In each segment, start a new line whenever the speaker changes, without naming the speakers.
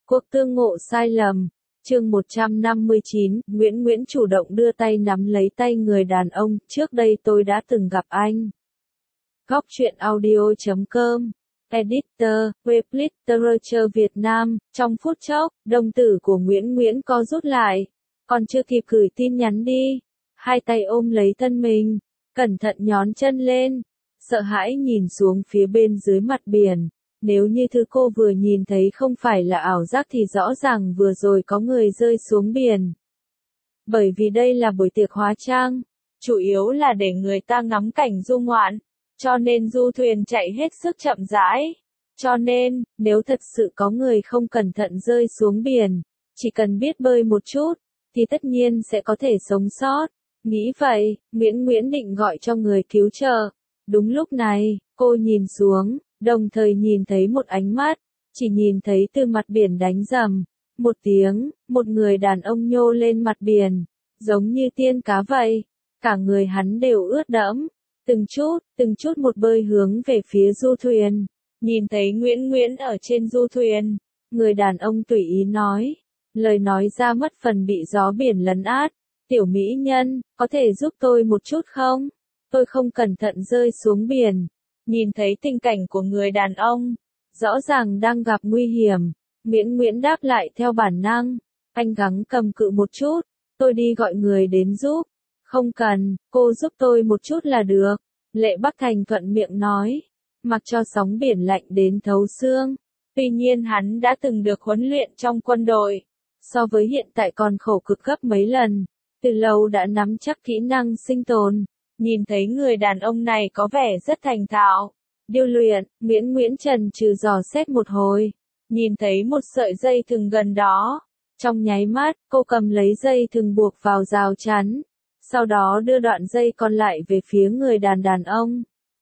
Cuộc tương ngộ sai lầm. Chương 159, Nguyễn chủ động đưa tay nắm lấy tay người đàn ông, trước đây tôi đã từng gặp anh. Góc truyện audio.com. Editor, web literature Việt Nam, trong phút chốc, đồng tử của Nguyễn co rút lại. Còn chưa kịp gửi tin nhắn đi. Hai tay ôm lấy thân mình, cẩn thận nhón chân lên, sợ hãi nhìn xuống phía bên dưới mặt biển. Nếu như thứ cô vừa nhìn thấy không phải là ảo giác thì rõ ràng vừa rồi có người rơi xuống biển. Bởi vì đây là buổi tiệc hóa trang, chủ yếu là để người ta ngắm cảnh du ngoạn, cho nên du thuyền chạy hết sức chậm rãi. Cho nên, nếu thật sự có người không cẩn thận rơi xuống biển, chỉ cần biết bơi một chút, thì tất nhiên sẽ có thể sống sót. Nghĩ vậy, Nguyễn định gọi cho người cứu trợ. Đúng lúc này, cô nhìn xuống, đồng thời nhìn thấy một ánh mắt, chỉ nhìn thấy từ mặt biển đánh rầm một tiếng, một người đàn ông nhô lên mặt biển, giống như tiên cá vậy. Cả người hắn đều ướt đẫm, từng chút một bơi hướng về phía du thuyền. Nhìn thấy Nguyễn ở trên du thuyền, người đàn ông tùy ý nói, lời nói ra mất phần bị gió biển lấn át. Tiểu mỹ nhân, có thể giúp tôi một chút không? Tôi không cẩn thận rơi xuống biển. Nhìn thấy tình cảnh của người đàn ông, rõ ràng đang gặp nguy hiểm, Nguyễn đáp lại theo bản năng, anh gắng cầm cự một chút, tôi đi gọi người đến giúp. Không cần, cô giúp tôi một chút là được, Lệ Bắc Thành thuận miệng nói, mặc cho sóng biển lạnh đến thấu xương. Tuy nhiên hắn đã từng được huấn luyện trong quân đội, so với hiện tại còn khổ cực gấp mấy lần, từ lâu đã nắm chắc kỹ năng sinh tồn. Nhìn thấy người đàn ông này có vẻ rất thành thạo, điêu luyện, Nguyễn chần chừ dò xét một hồi, nhìn thấy một sợi dây thừng gần đó. Trong nháy mắt, cô cầm lấy dây thừng buộc vào rào chắn, sau đó đưa đoạn dây còn lại về phía người đàn ông.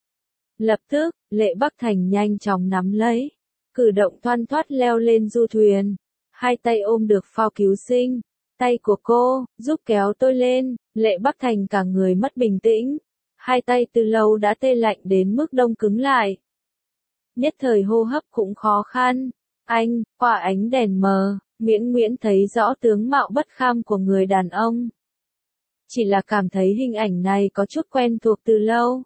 Lập tức, Lệ Bắc Thành nhanh chóng nắm lấy, cử động thoăn thoắt leo lên du thuyền, hai tay ôm được phao cứu sinh. Tay của cô, giúp kéo tôi lên. Lệ Bắc Thành cả người mất bình tĩnh. Hai tay từ lâu đã tê lạnh đến mức đông cứng lại. Nhất thời hô hấp cũng khó khăn. Anh, qua ánh đèn mờ, Nguyễn thấy rõ tướng mạo bất kham của người đàn ông. Chỉ là cảm thấy hình ảnh này có chút quen thuộc từ lâu.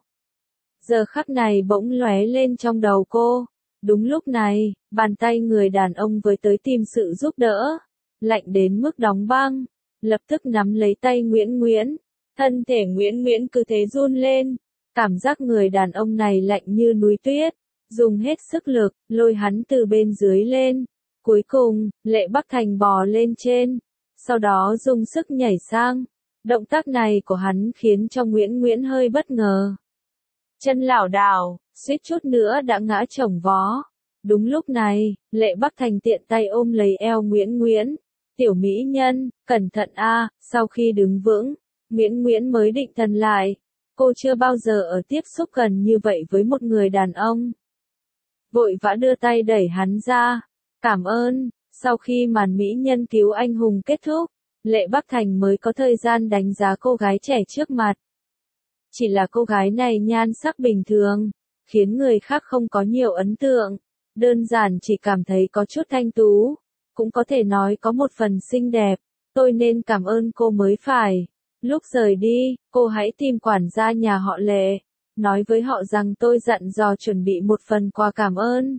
Giờ khắc này bỗng lóe lên trong đầu cô. Đúng lúc này, bàn tay người đàn ông với tới tìm sự giúp đỡ. Lạnh đến mức đóng băng, lập tức nắm lấy tay Nguyễn. Thân thể Nguyễn cứ thế run lên, cảm giác người đàn ông này lạnh như núi tuyết, dùng hết sức lực, lôi hắn từ bên dưới lên. Cuối cùng, Lệ Bắc Thành bò lên trên, sau đó dùng sức nhảy sang. Động tác này của hắn khiến cho Nguyễn hơi bất ngờ. Chân lảo đảo, suýt chút nữa đã ngã chồng vó. Đúng lúc này, Lệ Bắc Thành tiện tay ôm lấy eo Nguyễn. Tiểu mỹ nhân, cẩn thận a. Sau khi đứng vững, Nguyễn mới định thần lại. Cô chưa bao giờ ở tiếp xúc gần như vậy với một người đàn ông. Vội vã đưa tay đẩy hắn ra. Cảm ơn. Sau khi màn mỹ nhân cứu anh hùng kết thúc, Lệ Bắc Thành mới có thời gian đánh giá cô gái trẻ trước mặt. Chỉ là cô gái này nhan sắc bình thường, khiến người khác không có nhiều ấn tượng. Đơn giản chỉ cảm thấy có chút thanh tú. Cũng có thể nói có một phần xinh đẹp, tôi nên cảm ơn cô mới phải. Lúc rời đi, cô hãy tìm quản gia nhà họ Lệ, nói với họ rằng tôi dặn dò chuẩn bị một phần quà cảm ơn.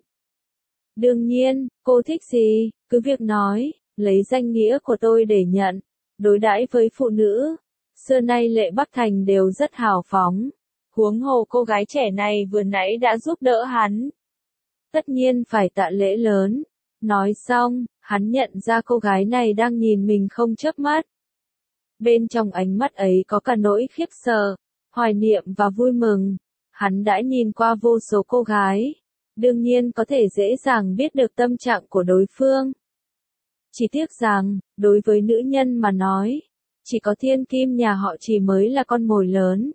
Đương nhiên, cô thích gì, cứ việc nói, lấy danh nghĩa của tôi để nhận. Đối đãi với phụ nữ, xưa nay Lệ Bắc Thành đều rất hào phóng. Huống hồ cô gái trẻ này vừa nãy đã giúp đỡ hắn. Tất nhiên phải tạ lễ lớn. Nói xong, hắn nhận ra cô gái này đang nhìn mình không chớp mắt. Bên trong ánh mắt ấy có cả nỗi khiếp sợ, hoài niệm và vui mừng. Hắn đã nhìn qua vô số cô gái, đương nhiên có thể dễ dàng biết được tâm trạng của đối phương. Chỉ tiếc rằng, đối với nữ nhân mà nói, chỉ có thiên kim nhà họ Trì mới là con mồi lớn.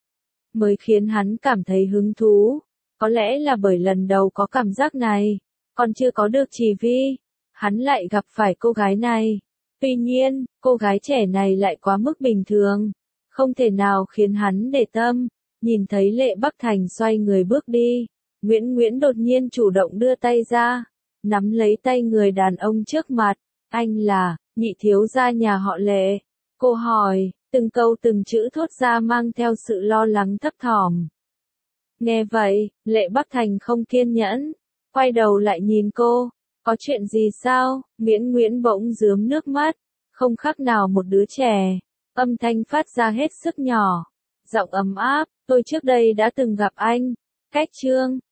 Mới khiến hắn cảm thấy hứng thú, có lẽ là bởi lần đầu có cảm giác này. Còn chưa có được Trì Vi, hắn lại gặp phải cô gái này. Tuy nhiên, cô gái trẻ này lại quá mức bình thường, không thể nào khiến hắn để tâm. Nhìn thấy Lệ Bắc Thành xoay người bước đi, Nguyễn đột nhiên chủ động đưa tay ra, nắm lấy tay người đàn ông trước mặt. Anh là, nhị thiếu gia nhà họ Lệ. Cô hỏi, từng câu từng chữ thốt ra mang theo sự lo lắng thấp thỏm. Nghe vậy, Lệ Bắc Thành không kiên nhẫn, quay đầu lại nhìn cô. Có chuyện gì sao? Nguyễn Nguyễn bỗng rướm nước mắt, không khác nào một đứa trẻ. Âm thanh phát ra hết sức nhỏ, giọng ấm áp, tôi trước đây đã từng gặp anh. Cách Trương,